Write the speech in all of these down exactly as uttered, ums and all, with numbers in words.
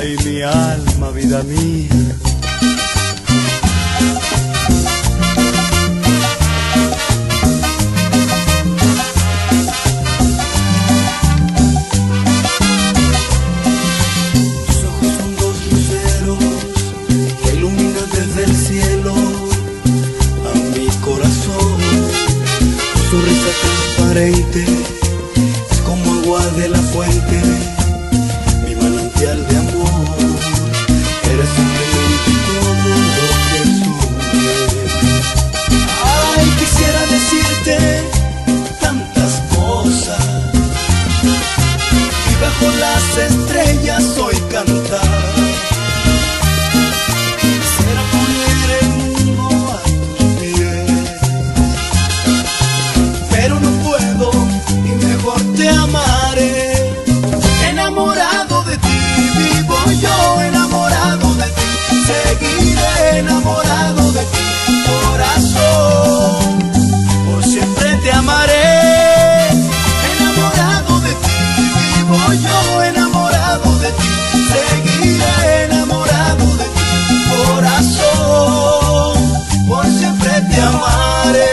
y mi alma, vida mía. Tus ojos son dos luceros que iluminan desde el cielo a mi corazón. Tu sonrisa transparente es como agua de la fuente, mi manantial de amor. Eres simplemente todo lo que soy. Ay, quisiera decirte tantas cosas y bajo las estrellas hoy cantar. Quisiera poner el mundo a tus pies, pero no puedo y mejor te amaré. Enamorado de ti vivo yo, enamorado de ti seguiré, enamorado de ti corazón, por siempre te amaré. Enamorado de ti vivo yo, enamorado de ti seguiré, enamorado de ti corazón, por siempre te amaré.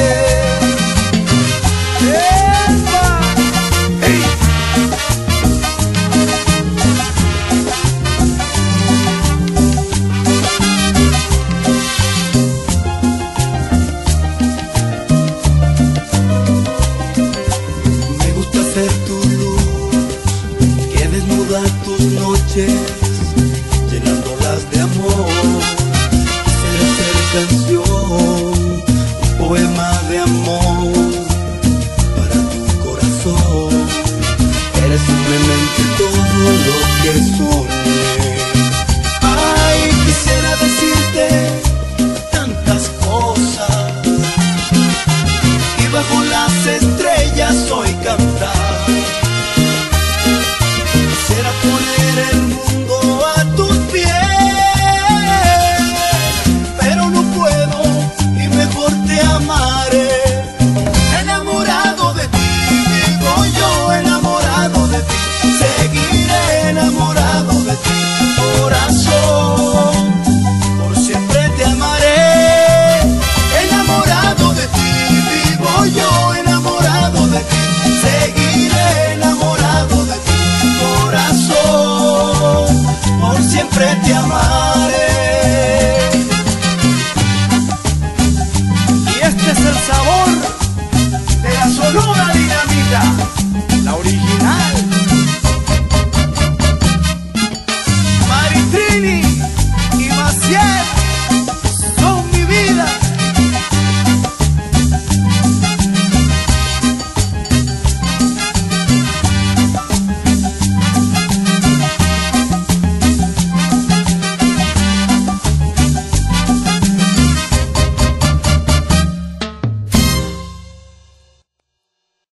Tus noches, llenándolas de amor, quisiera ser canción, un poema de amor para tu corazón. Eres simplemente todo lo que soy.